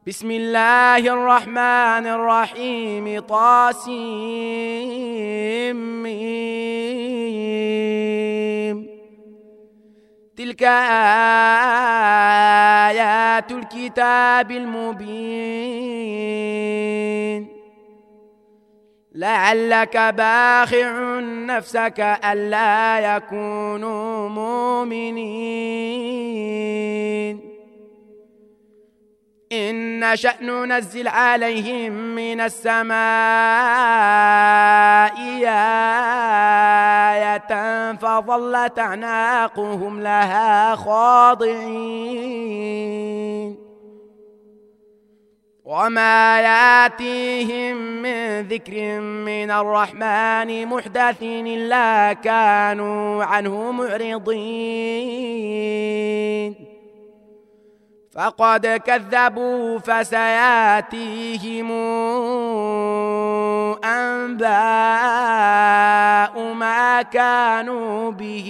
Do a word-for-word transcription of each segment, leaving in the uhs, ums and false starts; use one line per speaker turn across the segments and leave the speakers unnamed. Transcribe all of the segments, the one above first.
بسم الله الرحمن الرحيم. طاسيم. تلك آيات الكتاب المبين لعلك باخع نفسك ألا يكونوا مؤمنين إن نشأ ننزل عليهم من السماء آية فظلت أعناقهم لها خاضعين وما ياتيهم من ذكر من الرحمن محدث إلا كانوا عنه معرضين فقد كذبوا فسياتيهم أنباء ما كانوا به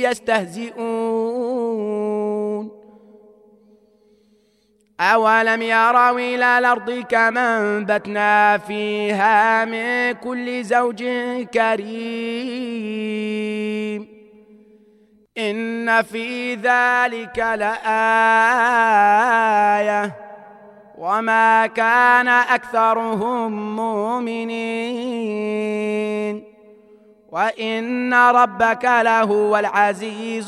يستهزئون أولم يروا إلى الأرض كما أنبتنا فيها من كل زوج كريم إن في ذلك لآية وما كان أكثرهم مؤمنين وإن ربك لهو العزيز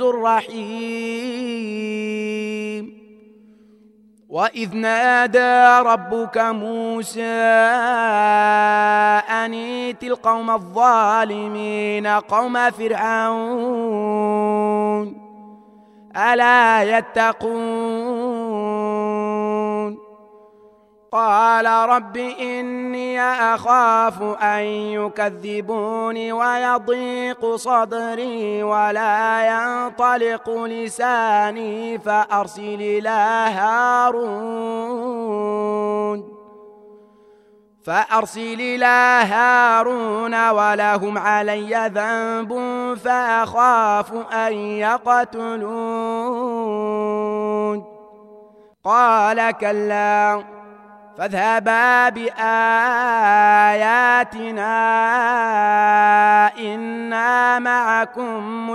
الرحيم وإذ نادى ربك موسى أن ائت القوم الظالمين قوم فرعون ألا يتقون قال رب إني أخاف أن يكذبوني ويضيق صدري ولا ينطلق لساني فأرسل إلى هارون فأرسل إلى هارون ولهم علي ذنب فأخاف أن يقتلون قال كلا فاذهبا بآياتنا إنا معكم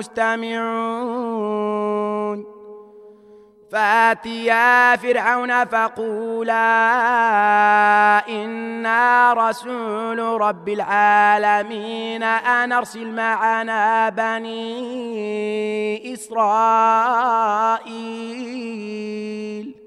مستمعون فأتيا فرعون فقولا إنا رسول رب العالمين أن أرسل معنا بني إسرائيل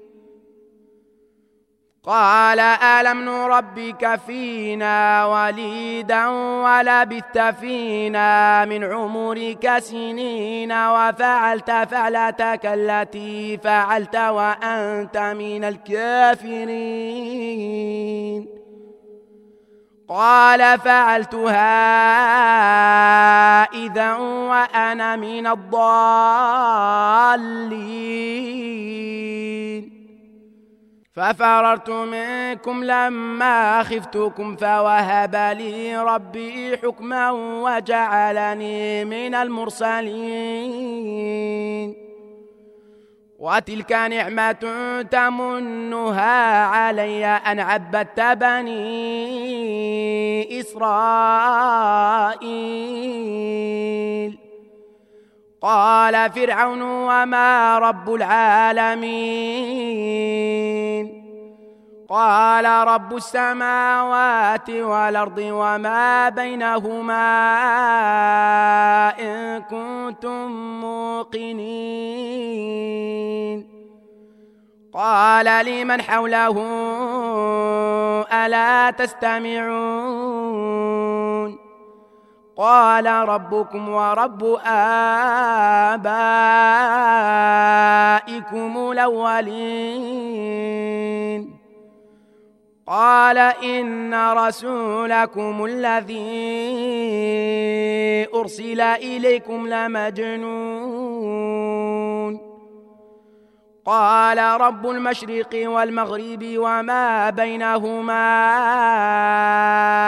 قال ألم نربك فينا وليدا ولبثت فينا من عمرك سنين وفعلت فعلتك التي فعلت وأنت من الكافرين قال فعلتها إذا وأنا من الضالين ففررت منكم لما خفتكم فوهب لي ربي حكما وجعلني من المرسلين وتلك نعمة تمنها علي أن عبدت بني إسرائيل قال فرعون وما رب العالمين قال رب السماوات والأرض وما بينهما إن كنتم موقنين قال لمن حوله ألا تستمعون قال ربكم ورب آبائكم الأولين قال إن رسولكم الذي أرسل إليكم لمجنون قال رب المشرق والمغرب وما بينهما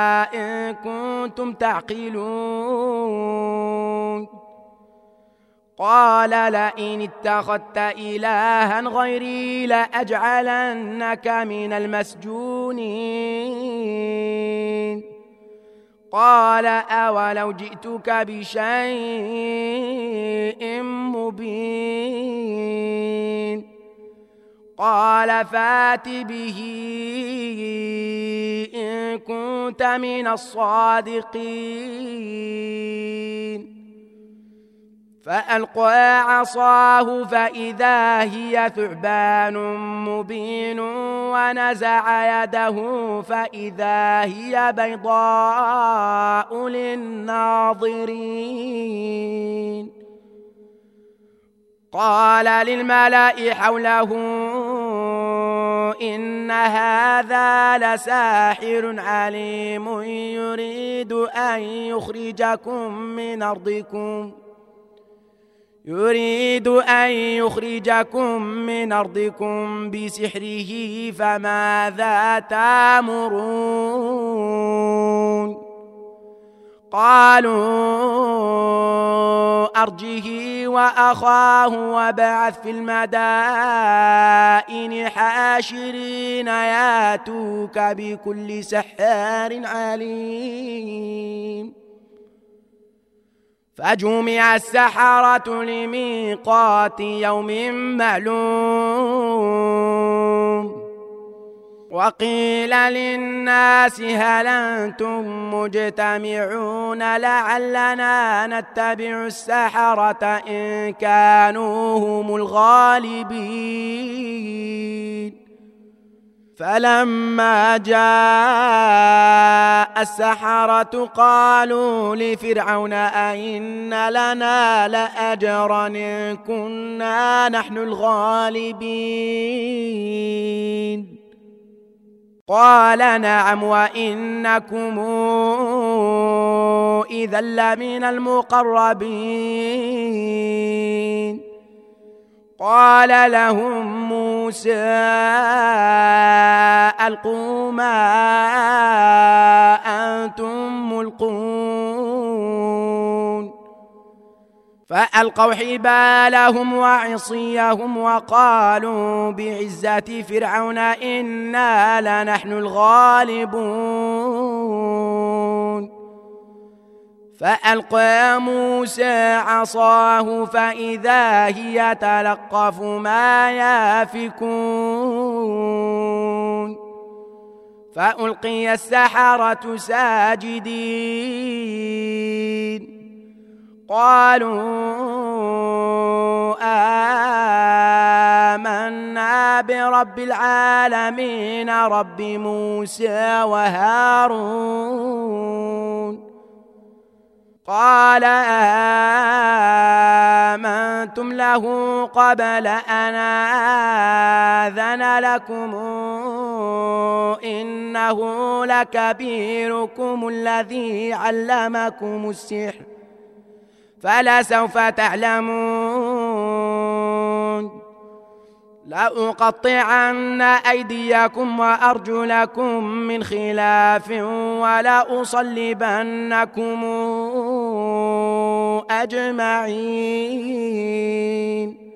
إن كنتم تعقلون قال لئن اتخذت إلها غيري لأجعلنك من المسجونين قال أولو جئتك بشيء مبين قال فات به إن كنت من الصادقين فألقى عصاه فإذا هي ثعبان مبين ونزع يده فإذا هي بيضاء للناظرين قال للملأ حوله إن هذا لساحر عليم يريد أن يخرجكم من أرضكم يريد أن يخرجكم من أرضكم بسحره فماذا تأمرون قالوا أرجه وأخاه وابعث في المدائن حاشرين ياتوك بكل سحار عليم فجمع السحرة لميقات يوم معلوم وقيل للناس هل أنتم مجتمعون لعلنا نتبع السحرة إن كانوا هم الغالبين فلما جاء السحرة قالوا لفرعون أئن لنا لأجرا إن كنا نحن الغالبين قال نعم وإنكم إذا لمن المقربين قال لهم موسى ألقوا ما أنتم ملقون فألقوا حبالهم وعصيهم وقالوا بعزة فرعون إنا لنحن الغالبون فألقى موسى عصاه فإذا هي تلقف ما يافكون فألقي السحرة ساجدين قالوا آمنا برب العالمين رب موسى وهارون قال آمنتم له قبل أن آذن لكم إنه لكبيركم الذي علمكم السحر فلسوف تعلمون لأقطعن أيديكم وأرجلكم من خلاف ولأصلبنكم أجمعين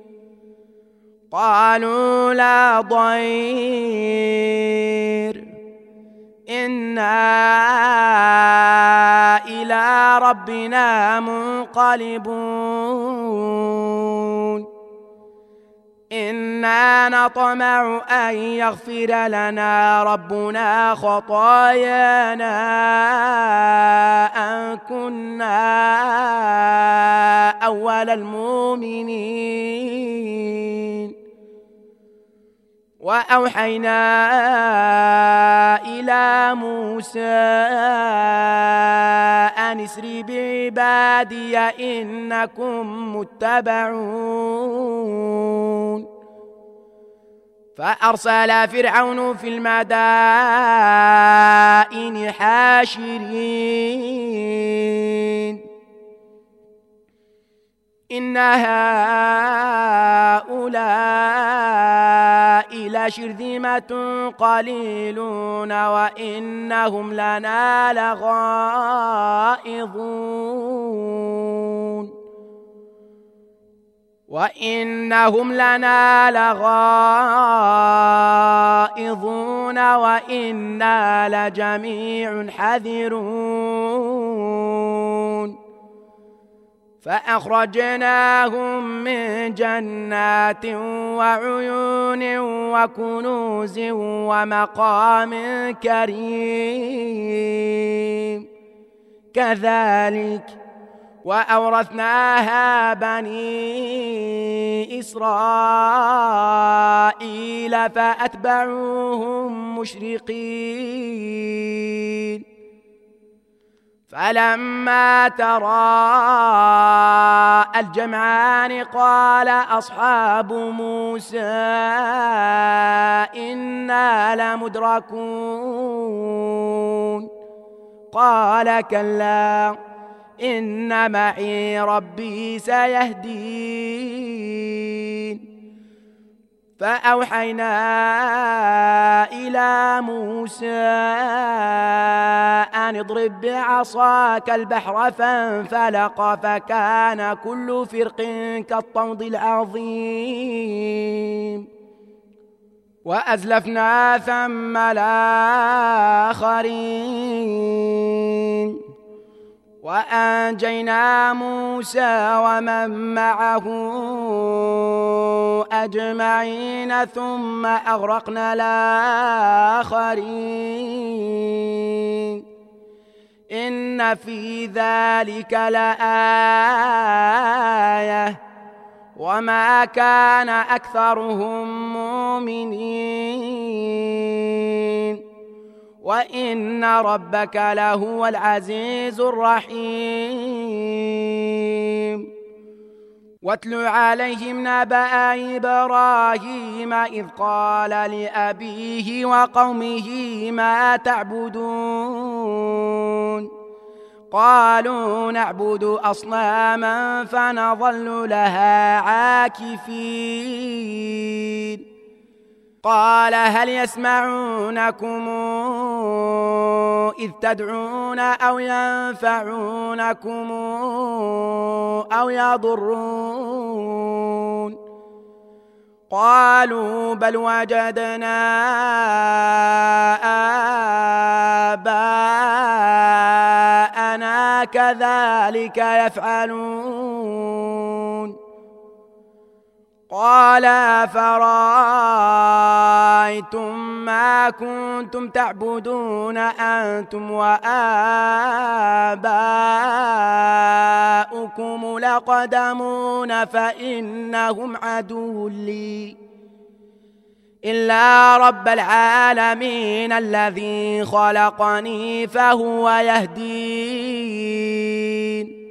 قالوا لا ضير إنا إلى ربنا منقلبون إنا نطمع أن يغفر لنا ربنا خطايانا أن كنا أول المؤمنين وأوحينا إلى موسى أن اسر بعبادي إنكم متبعون فأرسل فرعون في المدائن حاشرين إن هؤلاء لشرذمة قليلون وإنهم لنا لغائظون وإنهم لنا لغائظون وإنا لجميع حذرون فأخرجناهم من جنات وعيون وكنوز ومقام كريم كذلك وأورثناها بني إسرائيل فأتبعوهم مشرقين فلما تراءى الجمعان قال أصحاب موسى إنا لمدركون قال كلا إن معي ربي سيهدين فأوحينا إلى موسى أن اضرب بعصاك البحر فانفلق فكان كل فرق كالطود العظيم وأزلفنا ثم الآخرين وأنجينا موسى ومن معه أجمعين ثم أغرقنا الآخرين إن في ذلك لآية وما كان أكثرهم مؤمنين وإن ربك لهو العزيز الرحيم واتل عليهم نبأ إبراهيم إذ قال لأبيه وقومه ما تعبدون قالوا نعبد أصناما فنظل لها عاكفين قال هل يسمعونكم إذ تدعون أو ينفعونكم أو يضرون قالوا بل وجدنا آباءنا كذلك يفعلون قال فرأيتم ما كنتم تعبدون أنتم وآباؤكم الأقدمون فإنهم عدو لي إلا رب العالمين الذي خلقني فهو يهدين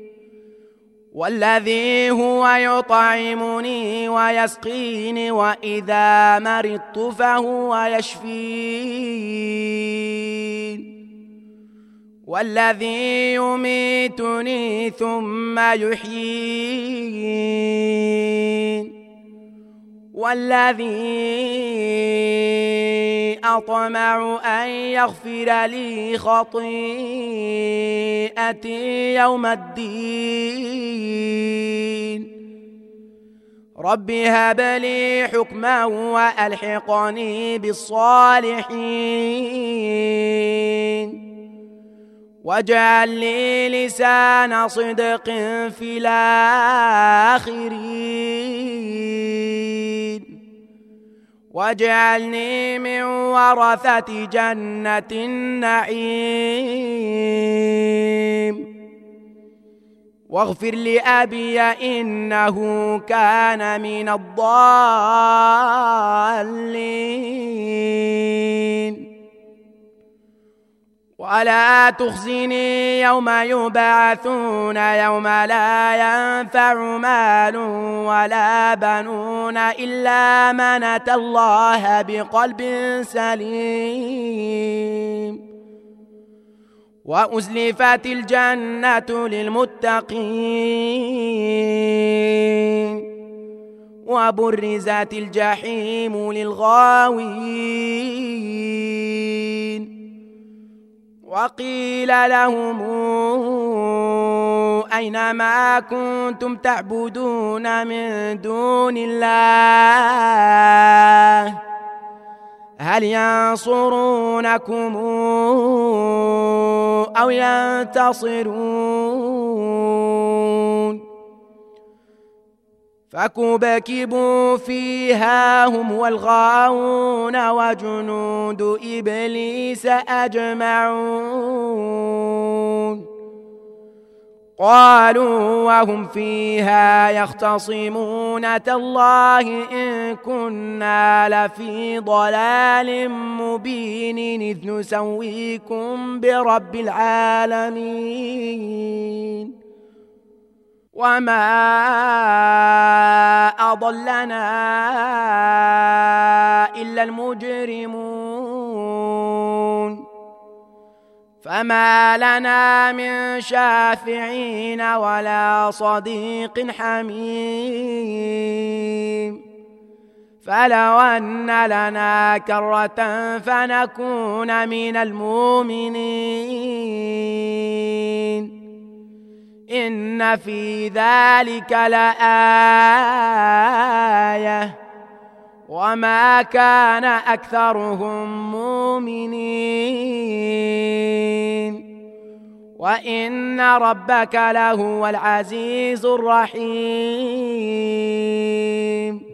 والذي هو يطعمني ويسقيني وإذا مرضت فهو يشفين والذي يميتني ثم يحيين والذي أطمع أن يغفر لي خطيئتي يوم الدين رب هب لي حكما وألحقني بالصالحين واجعل لي لسان صدق في الآخرين واجعلني من ورثة جنة النعيم واغفر لأبي إنه كان من الضالين ولا تخزني يوم يبعثون يوم لا ينفع مال ولا بنون إلا من أتى الله بقلب سليم وأزلفت الجنة للمتقين وبرزت الجحيم للغاوين وقيل لهم أينما كنتم تعبدون من دون الله هل ينصرونكم أو ينتصرون فكبكبوا فيها هم والغاوون وجنود إبليس أجمعون قالوا وهم فيها يختصمون تالله إن كنا لفي ضلال مبين إذ نسويكم برب العالمين وما أضلنا إلا المجرمون فما لنا من شافعين ولا صديق حميم فلو أن لنا كرة فنكون من المؤمنين إن في ذلك لآية وما كان أكثرهم مؤمنين وإن ربك لهو العزيز الرحيم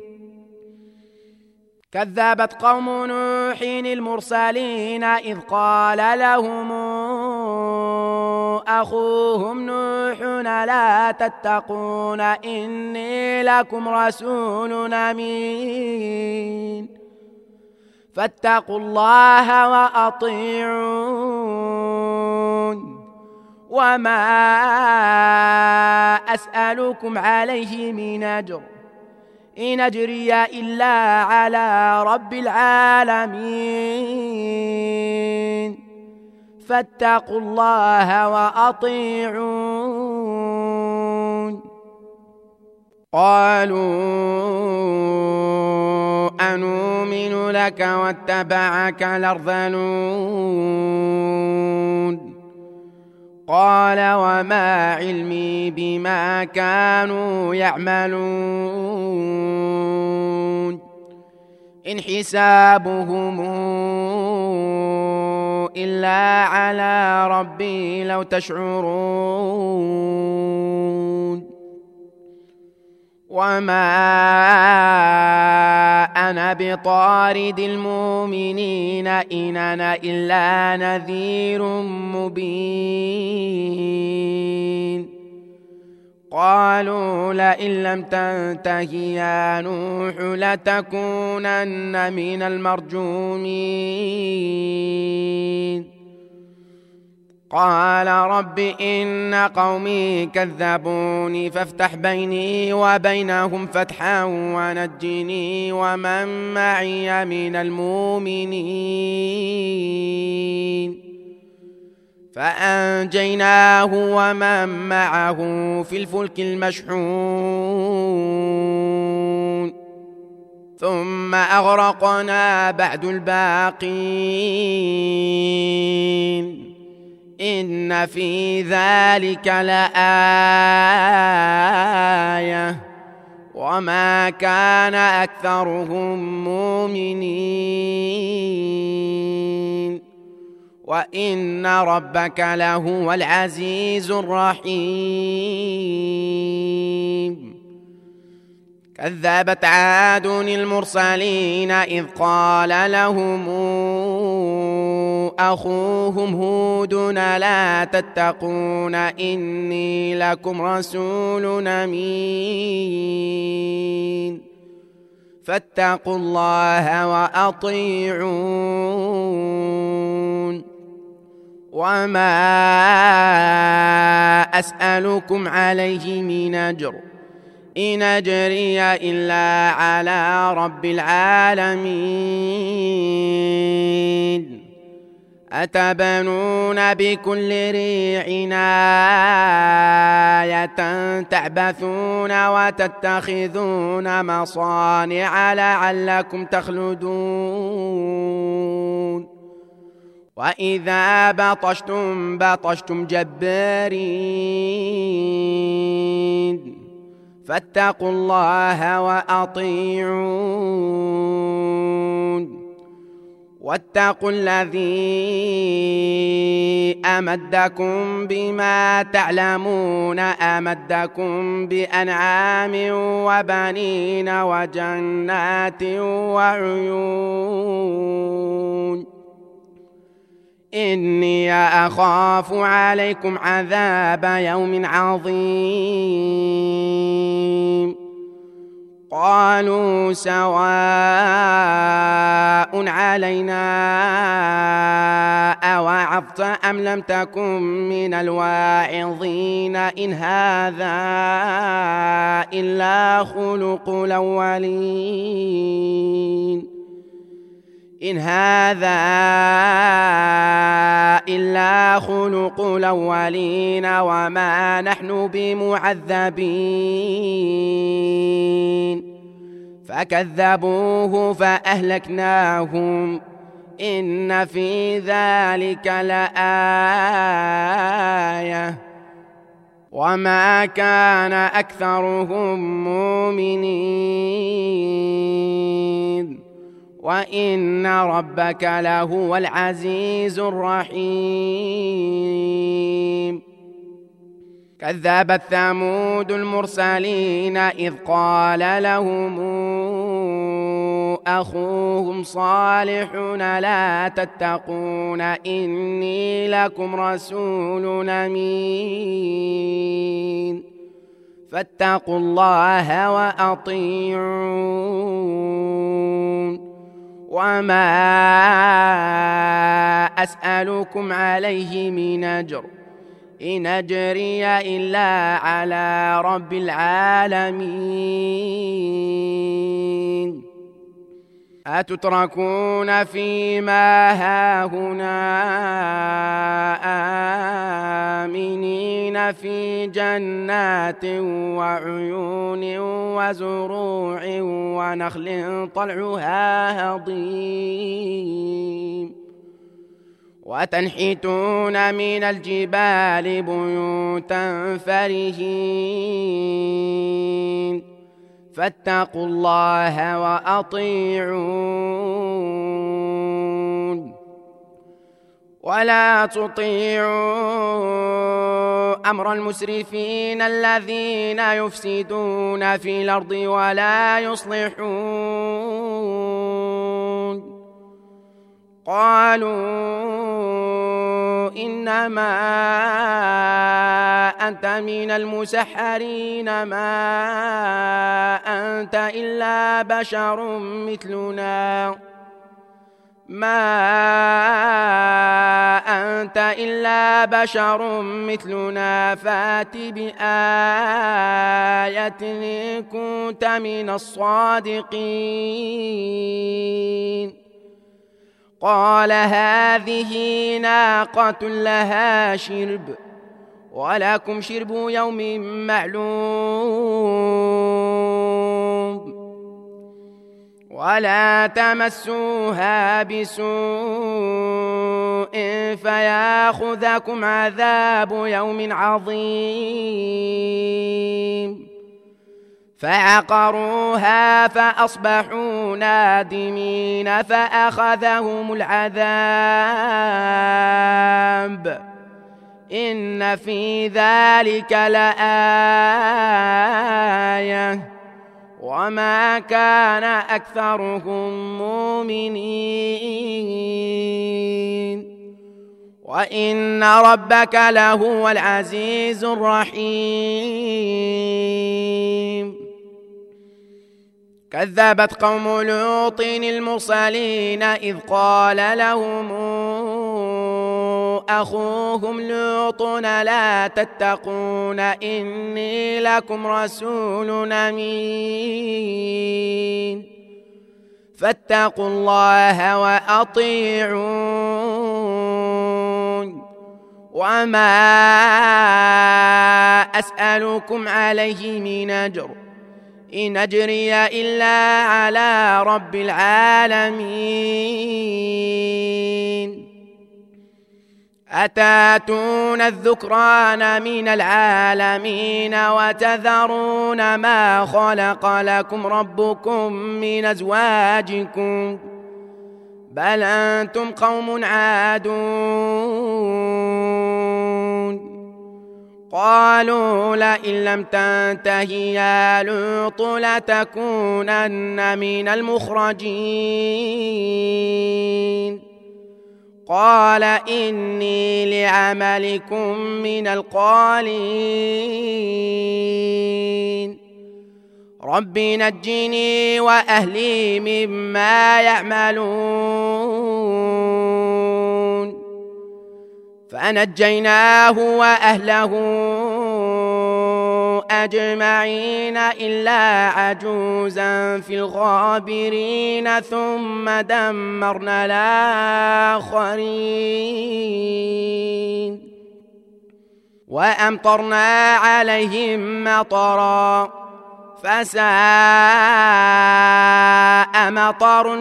كذبت قوم نوح المرسلين إذ قال لهم أخوهم نوح لا تتقون إني لكم رسول أمين فاتقوا الله وأطيعون وما أسألكم عليه من أجر إن أجري إلا على رب العالمين فاتقوا الله وأطيعون قالوا أنؤمن لك واتبعك الأرذلون قال وما علمي بما كانوا يعملون إن حسابهم إلا على ربي لو تشعرون وما أنا بطارد المؤمنين إن أنا إلا نذير مبين قالوا لئن لم تنته يا نوح لتكونن من المرجومين قال رب إن قومي كذبوني فافتح بيني وبينهم فتحا ونجني ومن معي من المؤمنين فأنجيناه ومن معه في الفلك المشحون ثم أغرقنا بعد الباقين إن في ذلك لآية وما كان أكثرهم مؤمنين وإن ربك لهو العزيز الرحيم كذبت عاد المرسلين إذ قال لهم أخوهم هود لا تتقون إني لكم رسول أمين فاتقوا الله وأطيعون وما أسألكم عليه من أجر إن أجري إلا على رب العالمين أتبنون بكل ريع آية تعبثون وتتخذون مصانع لعلكم تخلدون وإذا بطشتم بطشتم جبارين فاتقوا الله وأطيعون واتقوا الذي أمدكم بما تعلمون أمدكم بأنعام وبنين وجنات وعيون إني أخاف عليكم عذاب يوم عظيم قالوا سواء علينا أوعظت أم لم تكن من الواعظين إن هذا إلا خلق الأولين إن هذا إلا خلق الأولين وما نحن بمعذبين فكذبوه فأهلكناهم إن في ذلك لآية وما كان أكثرهم مؤمنين وإن ربك لهو العزيز الرحيم كذبت ثمود المرسلين إذ قال لهم أخوهم صالح لا تتقون إني لكم رسول أمين فاتقوا الله وأطيعون وما أسألكم عليه من أجر إن أجري إلا على رب العالمين أتتركون فيما هاهنا آمنين في جنات وعيون وزروع ونخل طلعها هضيم وتنحتون من الجبال بيوتا فرهين فاتقوا الله وأطيعون ولا تطيعوا أمر المسرفين الذين يفسدون في الأرض ولا يصلحون قالوا إنما أنت من المسحرين ما أنت إلا بشر مثلنا ما أنت إلا بشر مثلنا فات بآية إن كنت من الصادقين قال هذه ناقة لها شرب ولكم شرب يوم معلوم ولا تمسوها بسوء فياخذكم عذاب يوم عظيم فعقروها فأصبحوا نادمين فأخذهم العذاب إن في ذلك لآية وما كان أكثرهم مؤمنين وإن ربك لهو العزيز الرحيم كذبت قوم لوط المرسلين إذ قال لهم أخوهم لوط لا تتقون إني لكم رسول أمين فاتقوا الله وأطيعون وما أسألكم عليه من أجر إن أجري إلا على رب العالمين أتاتون الذكران من العالمين وتذرون ما خلق لكم ربكم من أزواجكم بل أنتم قوم عادون قالوا لئن لم تنته يا لوط لتكونن من المخرجين قال إني لعملكم من القالين رب نجني وأهلي مما يعملون فنجيناه وأهله أجمعين إلا عجوزا في الغابرين ثم دمرنا الآخرين وأمطرنا عليهم مطرا فساء مطر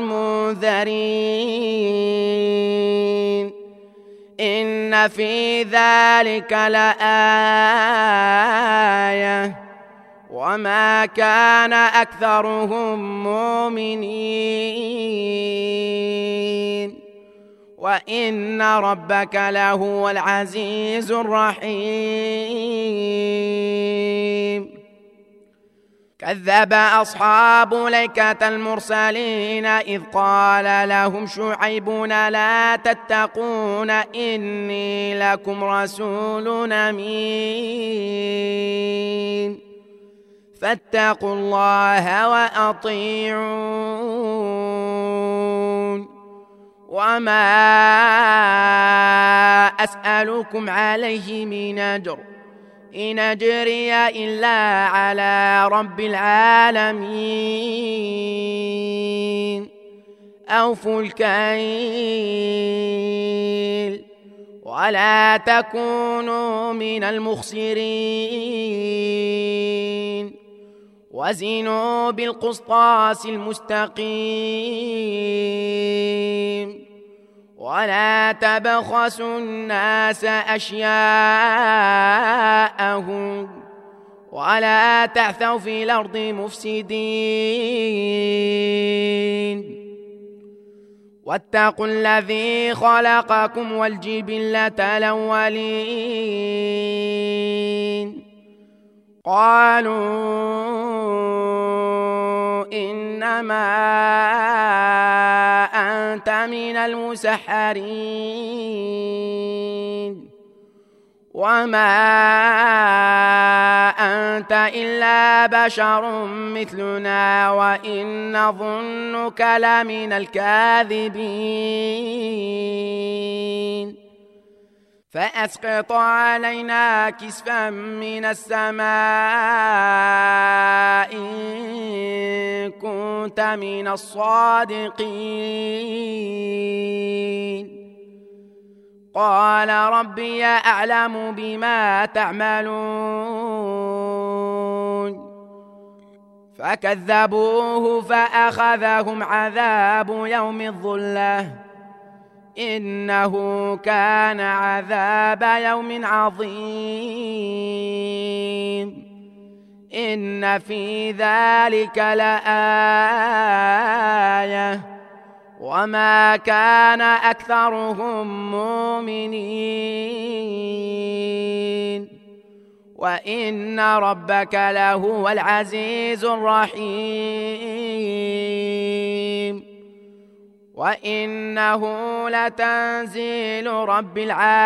المنذرين إن في ذلك لآية وما كان أكثرهم مؤمنين وإن ربك لهو العزيز الرحيم كذب أصحاب الأيكة المرسلين إذ قال لهم شعيب لا تتقون إني لكم رسول أمين فاتقوا الله وأطيعون وما أسألكم عليه من أجر إن أجري إلا على رب العالمين أوفوا الكيل ولا تكونوا من المخسرين وزنوا بالقسطاس المستقيم ولا تبخسوا الناس أشياءهم ولا تعثوا في الأرض مفسدين واتقوا الذي خلقكم والجبلة الأولين قالوا إنما أنت من المسحرين وما أنت إلا بشر مثلنا وإن نظنك لمن الكاذبين فأسقط علينا كسفا من السماء إن كنت من الصادقين قال ربي أعلم بما تعملون فكذبوه فأخذهم عذاب يوم الظلة إنه كان عذاب يوم عظيم إن في ذلك لآية وما كان أكثرهم مؤمنين وإن ربك لهو العزيز الرحيم وإنه لتنزيل رب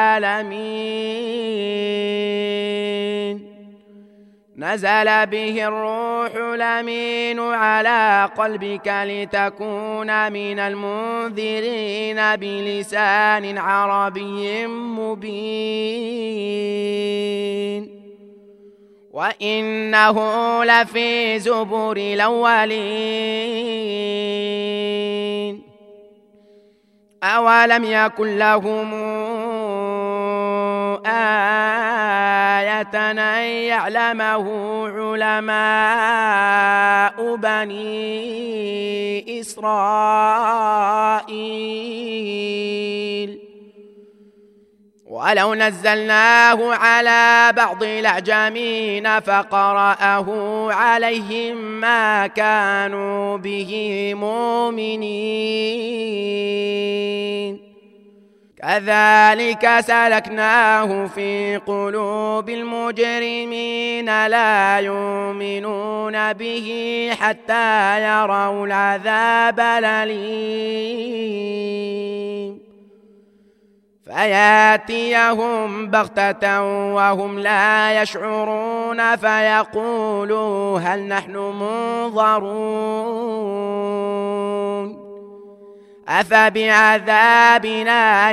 العالمين نزل به الروح الأمين على قلبك لتكون من المنذرين بلسان عربي مبين وإنه لفي زبر الأولين أولم يكن لهم آية أن يعلمه علماء بني إسرائيل ولو نزلناه على بعض الأعجمين فقرأه عليهم ما كانوا به مؤمنين كذلك سلكناه في قلوب المجرمين لا يؤمنون به حتى يروا العذاب الأليم فياتيهم بغتة وهم لا يشعرون فيقولوا هل نحن منظرون أفبعذابنا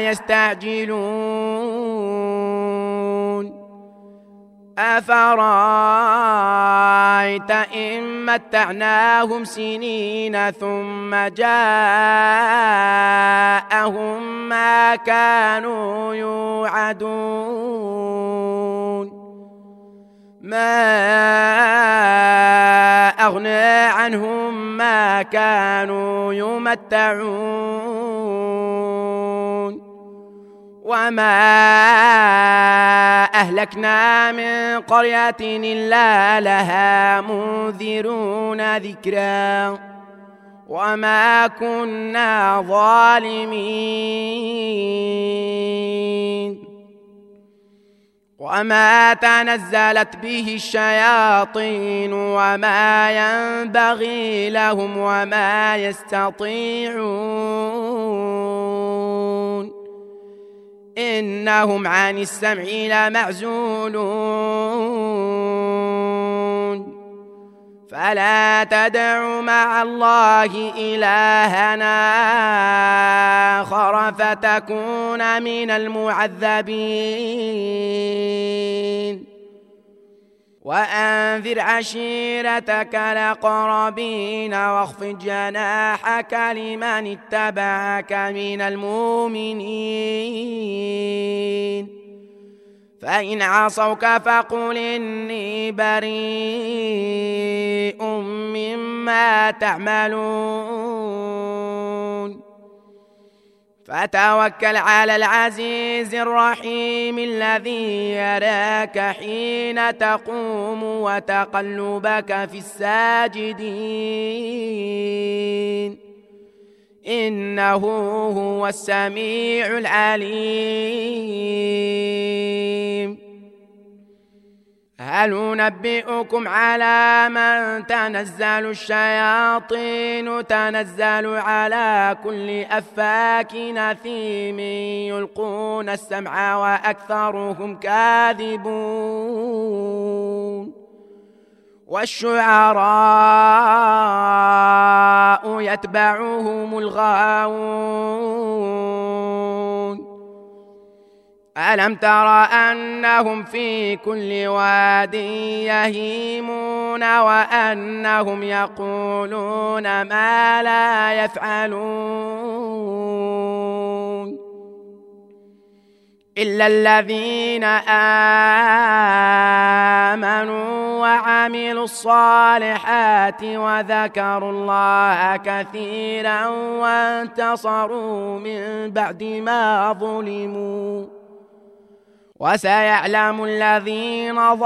يستعجلون أفرأيت إن متعناهم سنين ثم جاءهم ما كانوا يوعدون ما أغنى عنهم ما كانوا يمتعون وما أهلكنا من قرية إلا لها منذرون ذكرا وما كنا ظالمين وما تنزلت به الشياطين وما ينبغي لهم وما يستطيعون إنهم عن السمع لمعزولون فلا تدع مع الله إلهنا آخر فتكون من المعذبين وأنذر عشيرتك الأقربين واخفض جناحك لمن اتبعك من المؤمنين فإن عصوك فقل إني بريء مما تعملون فتوكل على العزيز الرحيم الذي يراك حين تقوم وتقلبك في الساجدين إنه هو السميع العليم هل ننبئكم على من تنزل الشياطين تنزل على كل أفاك أثيم يلقون السمع وأكثرهم كاذبون والشعراء يتبعهم الغاوون ألم تر أنهم في كل واد يهيمون وأنهم يقولون ما لا يفعلون إلا الذين آمنوا وعملوا الصالحات وذكروا الله كثيرا وانتصروا من بعد ما ظلموا وسيعلم الذين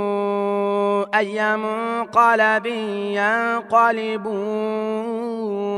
ظلموا أي منقلب ينقلبون